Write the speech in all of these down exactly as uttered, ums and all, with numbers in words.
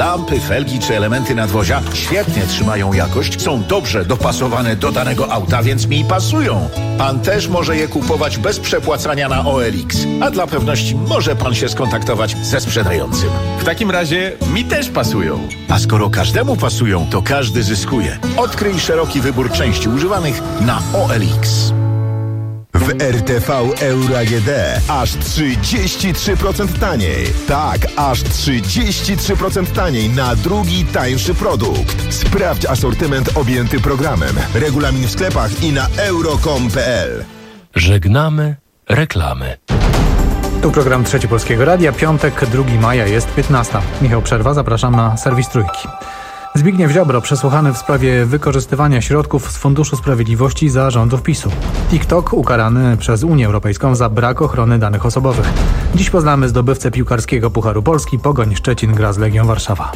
Lampy, felgi czy elementy nadwozia świetnie trzymają jakość, są dobrze dopasowane do danego auta, więc mi pasują. Pan też może je kupować bez przepłacania na O L X. A dla pewności może pan się skontaktować ze sprzedającym. W takim razie mi też pasują. A skoro każdemu pasują, to każdy zyskuje. Odkryj szeroki wybór części używanych na O L X. W R T V Euro A G D aż trzydzieści trzy procent taniej. Tak, aż trzydzieści trzy procent taniej na drugi tańszy produkt. Sprawdź asortyment objęty programem. Regulamin w sklepach i na euro kropka com kropka p l. Żegnamy reklamy. Tu program Trzeci Polskiego Radia. Piątek, drugiego maja, jest piętnasta. Michał Przerwa, zapraszam na serwis Trójki. Zbigniew Ziobro przesłuchany w sprawie wykorzystywania środków z Funduszu Sprawiedliwości za rządów PiSu. TikTok ukarany przez Unię Europejską za brak ochrony danych osobowych. Dziś poznamy zdobywcę piłkarskiego Pucharu Polski. Pogoń Szczecin gra z Legią Warszawa.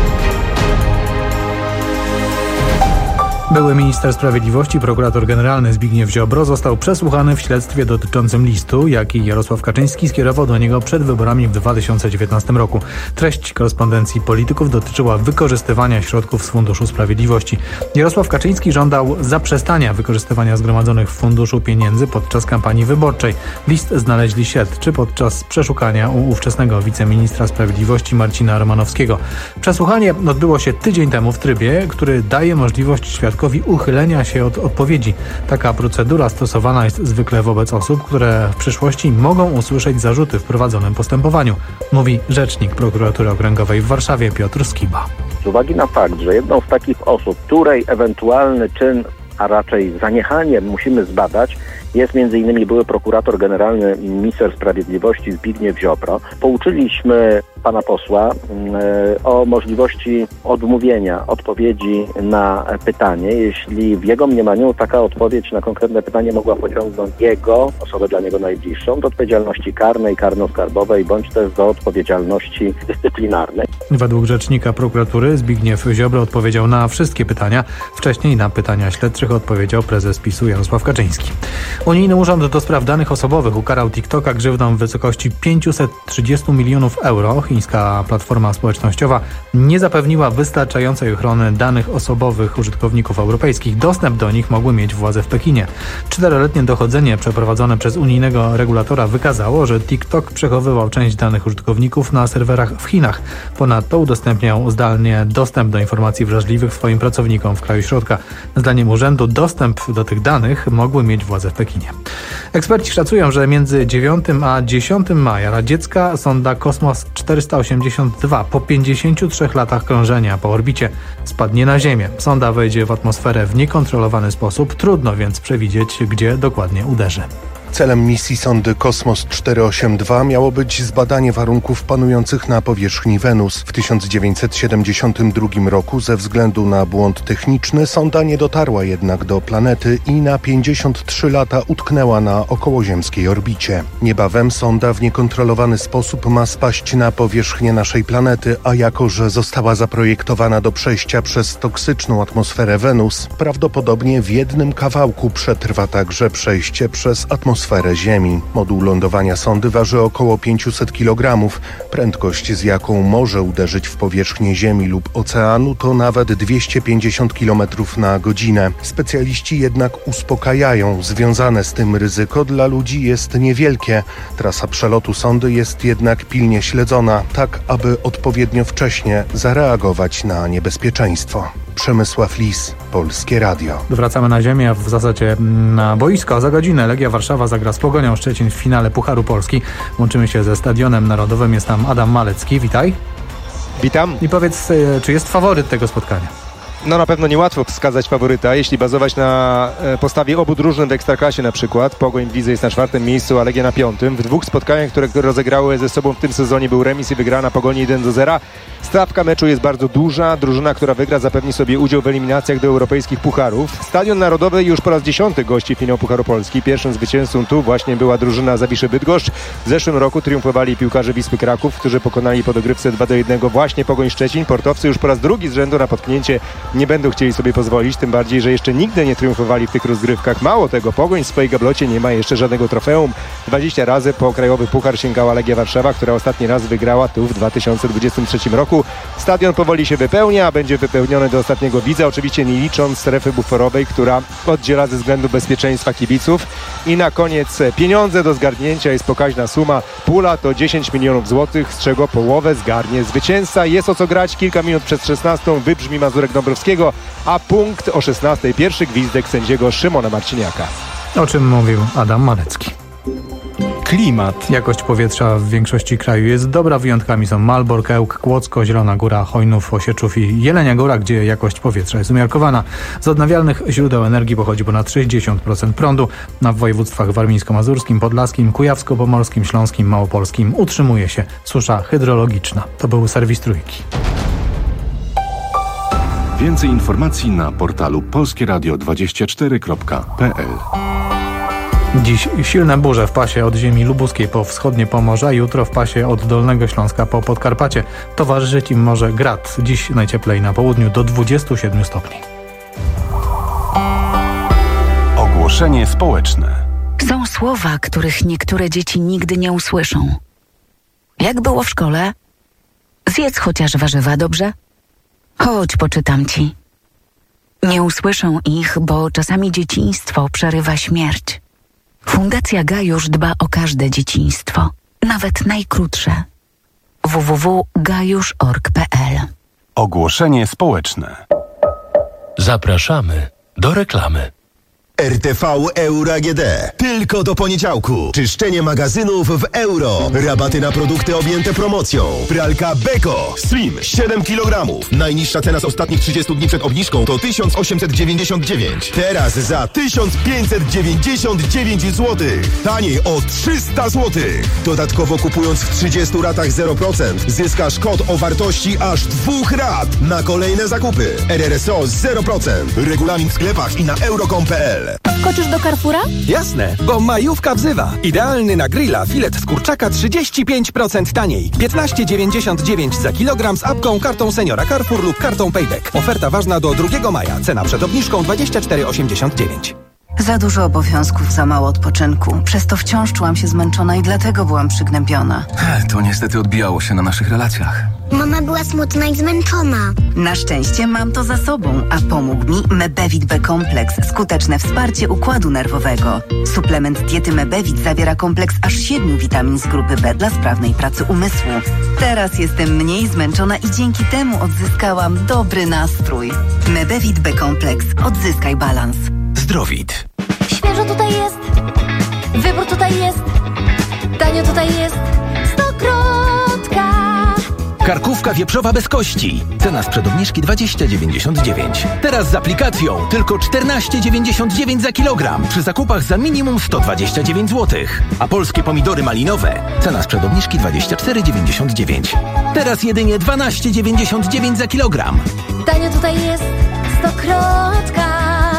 Były minister sprawiedliwości, prokurator generalny Zbigniew Ziobro został przesłuchany w śledztwie dotyczącym listu, jaki Jarosław Kaczyński skierował do niego przed wyborami w dwa tysiące dziewiętnastym roku. Treść korespondencji polityków dotyczyła wykorzystywania środków z Funduszu Sprawiedliwości. Jarosław Kaczyński żądał zaprzestania wykorzystywania zgromadzonych w funduszu pieniędzy podczas kampanii wyborczej. List znaleźli śledczy podczas przeszukania u ówczesnego wiceministra sprawiedliwości Marcina Romanowskiego. Przesłuchanie odbyło się tydzień temu w trybie, który daje możliwość świadkom uchylenia się od odpowiedzi. Taka procedura stosowana jest zwykle wobec osób, które w przyszłości mogą usłyszeć zarzuty w prowadzonym postępowaniu, mówi rzecznik prokuratury okręgowej w Warszawie Piotr Skiba. Z uwagi na fakt, że jedną z takich osób, której ewentualny czyn, a raczej zaniechanie musimy zbadać, jest między innymi były prokurator generalny i minister sprawiedliwości Zbigniew Ziobro. Pouczyliśmy pana posła y, o możliwości odmówienia odpowiedzi na pytanie, jeśli w jego mniemaniu taka odpowiedź na konkretne pytanie mogła pociągnąć jego, osobę dla niego najbliższą, do odpowiedzialności karnej, karno-skarbowej, bądź też do odpowiedzialności dyscyplinarnej. Według rzecznika prokuratury Zbigniew Ziobro odpowiedział na wszystkie pytania. Wcześniej na pytania śledczych odpowiedział prezes PiSu Jarosław Kaczyński. Unijny Urząd do Spraw Danych Osobowych ukarał TikToka grzywną w wysokości pięćset trzydzieści milionów euro. Chińska platforma społecznościowa nie zapewniła wystarczającej ochrony danych osobowych użytkowników europejskich. Dostęp do nich mogły mieć władze w Pekinie. Czteroletnie dochodzenie przeprowadzone przez unijnego regulatora wykazało, że TikTok przechowywał część danych użytkowników na serwerach w Chinach. Ponadto udostępniał zdalnie dostęp do informacji wrażliwych swoim pracownikom w kraju środka. Zdaniem urzędu dostęp do tych danych mogły mieć władze w Pekinie. Eksperci szacują, że między dziewiątym a dziesiątym maja radziecka sonda Kosmos czterysta osiemdziesiąt dwa po pięćdziesięciu trzech latach krążenia po orbicie spadnie na Ziemię. Sonda wejdzie w atmosferę w niekontrolowany sposób, trudno więc przewidzieć, gdzie dokładnie uderzy. Celem misji sondy Kosmos czterysta osiemdziesiąt dwa miało być zbadanie warunków panujących na powierzchni Wenus. W tysiąc dziewięćset siedemdziesiątym drugim roku ze względu na błąd techniczny sonda nie dotarła jednak do planety i na pięćdziesiąt trzy lata utknęła na okołoziemskiej orbicie. Niebawem sonda w niekontrolowany sposób ma spaść na powierzchnię naszej planety, a jako że została zaprojektowana do przejścia przez toksyczną atmosferę Wenus, prawdopodobnie w jednym kawałku przetrwa także przejście przez atmosferę atmosferę Ziemi. Moduł lądowania sondy waży około pięćset kilogramów. Prędkość, z jaką może uderzyć w powierzchnię Ziemi lub oceanu, to nawet dwieście pięćdziesiąt kilometrów na godzinę. Specjaliści jednak uspokajają. Związane z tym ryzyko dla ludzi jest niewielkie. Trasa przelotu sondy jest jednak pilnie śledzona, tak aby odpowiednio wcześnie zareagować na niebezpieczeństwo. Przemysław Lis, Polskie Radio. Wracamy na ziemię, w zasadzie na boisko. Za godzinę Legia Warszawa zagra z Pogonią Szczecin w finale Pucharu Polski. Łączymy się ze Stadionem Narodowym. Jest tam Adam Malecki. Witaj. Witam. I powiedz, czy jest faworyt tego spotkania? No na pewno niełatwo wskazać faworyta, jeśli bazować na postawie obu drużyn w Ekstraklasie na przykład. Pogoń w lidze jest na czwartym miejscu, a Legia na piątym. W dwóch spotkaniach, które rozegrały ze sobą w tym sezonie, był remis i wygrana Pogoni jeden do zera. Stawka meczu jest bardzo duża. Drużyna, która wygra, zapewni sobie udział w eliminacjach do europejskich pucharów. Stadion Narodowy już po raz dziesiąty gości finał Pucharu Polski. Pierwszym zwycięzcą tu właśnie była drużyna Zawiszy Bydgoszcz. W zeszłym roku triumfowali piłkarze Wisły Kraków, którzy pokonali po dogrywce dwa do jednego właśnie Pogoń Szczecin. Portowcy już po raz drugi z rzędu na potknięcie nie będą chcieli sobie pozwolić, tym bardziej, że jeszcze nigdy nie triumfowali w tych rozgrywkach. Mało tego, Pogoń w swojej gablocie nie ma jeszcze żadnego trofeum. dwadzieścia razy po krajowy puchar sięgała Legia Warszawa, która ostatni raz wygrała tu w dwa tysiące dwudziestym trzecim roku. roku. Stadion powoli się wypełnia, a będzie wypełniony do ostatniego widza, oczywiście nie licząc strefy buforowej, która oddziela ze względu bezpieczeństwa kibiców. I na koniec pieniądze do zgarnięcia, jest pokaźna suma. Pula to dziesięć milionów złotych, z czego połowę zgarnie zwycięzca. Jest o co grać, kilka minut przed szesnastą wybrzmi Mazurek Dąbrowskiego, a punkt o szesnastej pierwszy gwizdek sędziego Szymona Marciniaka. O czym mówił Adam Malecki. Klimat. Jakość powietrza w większości kraju jest dobra. Wyjątkami są Malbork, Ełk, Kłodzko, Zielona Góra, Chojnów, Osieczów i Jelenia Góra, gdzie jakość powietrza jest umiarkowana. Z odnawialnych źródeł energii pochodzi ponad sześćdziesiąt procent prądu. Na w województwach warmińsko-mazurskim, podlaskim, kujawsko-pomorskim, śląskim, małopolskim utrzymuje się susza hydrologiczna. To był serwis Trójki. Więcej informacji na portalu polskie radio dwadzieścia cztery kropka p l. Dziś silne burze w pasie od ziemi lubuskiej po wschodnie Pomorza, jutro w pasie od Dolnego Śląska po Podkarpacie. Towarzyszyć im może grad. Dziś najcieplej na południu do dwudziestu siedmiu stopni. Ogłoszenie społeczne. Są słowa, których niektóre dzieci nigdy nie usłyszą. Jak było w szkole? Zjedz chociaż warzywa, dobrze? Chodź, poczytam ci. Nie usłyszą ich, bo czasami dzieciństwo przerywa śmierć. Fundacja Gajusz dba o każde dzieciństwo, nawet najkrótsze. w w w kropka gajusz kropka org kropka p l. Ogłoszenie społeczne. Zapraszamy do reklamy. R T V Euro A G D. Tylko do poniedziałku. Czyszczenie magazynów w euro. Rabaty na produkty objęte promocją. Pralka Beko Slim siedem kilogramów. Najniższa cena z ostatnich trzydziestu dni przed obniżką to tysiąc osiemset dziewięćdziesiąt dziewięć. Teraz za tysiąc pięćset dziewięćdziesiąt dziewięć złotych. Taniej o trzysta złotych. Dodatkowo kupując w trzydziestu ratach zero procent zyskasz kod o wartości aż dwóch rat na kolejne zakupy. R R S O zero procent. Regulamin w sklepach i na euro kropka com kropka p l. Skoczysz do Carrefoura? Jasne, bo majówka wzywa. Idealny na grilla filet z kurczaka trzydzieści pięć procent taniej. piętnaście dziewięćdziesiąt dziewięć za kilogram z apką, kartą seniora Carrefour lub kartą Payback. Oferta ważna do drugiego maja. Cena przed obniżką dwadzieścia cztery osiemdziesiąt dziewięć. Za dużo obowiązków, za mało odpoczynku. Przez to wciąż czułam się zmęczona i dlatego byłam przygnębiona. To niestety odbijało się na naszych relacjach. Mama była smutna i zmęczona. Na szczęście mam to za sobą, a pomógł mi Mebevit B-kompleks. Skuteczne wsparcie układu nerwowego. Suplement diety Mebevit zawiera kompleks aż siedmiu witamin z grupy B dla sprawnej pracy umysłu. Teraz jestem mniej zmęczona i dzięki temu odzyskałam dobry nastrój. Mebevit B-kompleks. Odzyskaj balans. Zdrowit. Świeżo tutaj jest. Wybór tutaj jest. Tanio tutaj jest. Stokrotka. Karkówka wieprzowa bez kości. Cena sprzed obniżki dwadzieścia dziewięćdziesiąt dziewięć. Teraz z aplikacją tylko czternaście dziewięćdziesiąt dziewięć za kilogram. Przy zakupach za minimum sto dwadzieścia dziewięć złotych. A polskie pomidory malinowe. Cena sprzed obniżki dwadzieścia cztery dziewięćdziesiąt dziewięć. Teraz jedynie dwanaście dziewięćdziesiąt dziewięć za kilogram. Tanio tutaj jest. Stokrotka.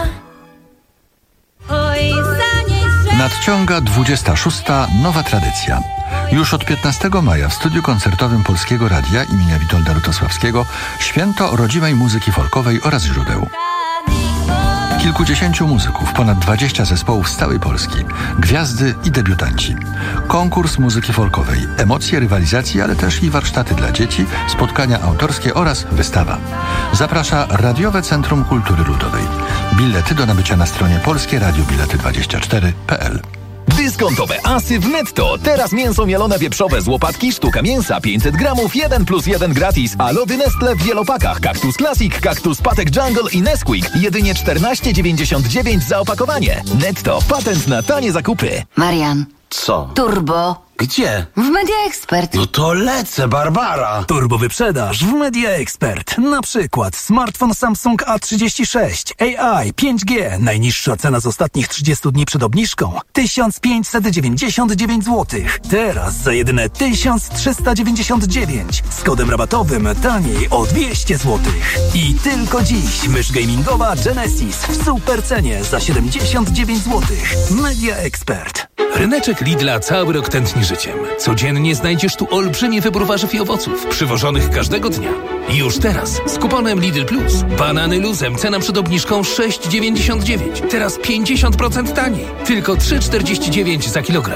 Nadciąga dwudziesta szósta nowa tradycja. Już od piętnastego maja w studiu koncertowym Polskiego Radia imienia Witolda Lutosławskiego święto rodzimej muzyki folkowej oraz źródeł. Kilkudziesięciu muzyków, ponad dwadzieścia zespołów z całej Polski, gwiazdy i debiutanci. Konkurs muzyki folkowej, emocje rywalizacji, ale też i warsztaty dla dzieci, spotkania autorskie oraz wystawa. Zaprasza Radiowe Centrum Kultury Ludowej. Bilety do nabycia na stronie polskie radio bilety dwadzieścia cztery kropka p l. Dyskontowe asy w Netto. Teraz mięso mielone wieprzowe z łopatki, sztuka mięsa pięćset gramów, jeden plus jeden gratis. A lody Nestle w wielopakach. Kaktus Classic, Kaktus Patek Jungle i Nesquik. Jedynie czternaście dziewięćdziesiąt dziewięć za opakowanie. Netto. Patent na tanie zakupy. Marian. Co? Turbo. Gdzie? W Media Expert. No to lecę, Barbara. Turbo wyprzedaż w Media Expert. Na przykład smartfon Samsung A trzydzieści sześć, A I, pięć G. Najniższa cena z ostatnich trzydziestu dni przed obniżką. tysiąc pięćset dziewięćdziesiąt dziewięć złotych. Teraz za jedyne tysiąc trzysta dziewięćdziesiąt dziewięć. Z kodem rabatowym taniej o dwieście złotych. I tylko dziś mysz gamingowa Genesis w super cenie za siedemdziesiąt dziewięć złotych. Media Expert. Ryneczek Lidla cały rok tętni życiem. Codziennie znajdziesz tu olbrzymi wybór warzyw i owoców, przywożonych każdego dnia. Już teraz z kuponem Lidl Plus. Banany luzem, cena przed obniżką sześć dziewięćdziesiąt dziewięć. Teraz pięćdziesiąt procent taniej. Tylko trzy czterdzieści dziewięć za kilogram.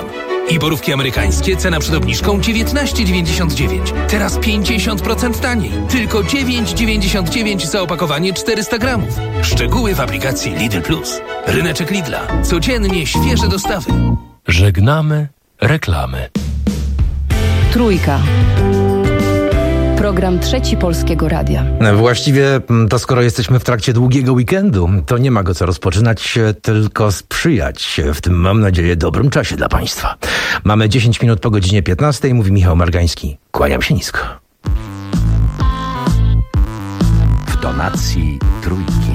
I borówki amerykańskie, cena przed obniżką dziewiętnaście dziewięćdziesiąt dziewięć. Teraz pięćdziesiąt procent taniej. Tylko dziewięć dziewięćdziesiąt dziewięć za opakowanie czterysta gramów. Szczegóły w aplikacji Lidl Plus. Ryneczek Lidla. Codziennie świeże dostawy. Żegnamy reklamy. Trójka. Program Trzeci Polskiego Radia. Właściwie to skoro jesteśmy w trakcie długiego weekendu, to nie ma go co rozpoczynać, tylko sprzyjać w tym, mam nadzieję, dobrym czasie dla Państwa. Mamy dziesięć minut po godzinie piętnastej, mówi Michał Margański. Kłaniam się nisko. W tonacji Trójki.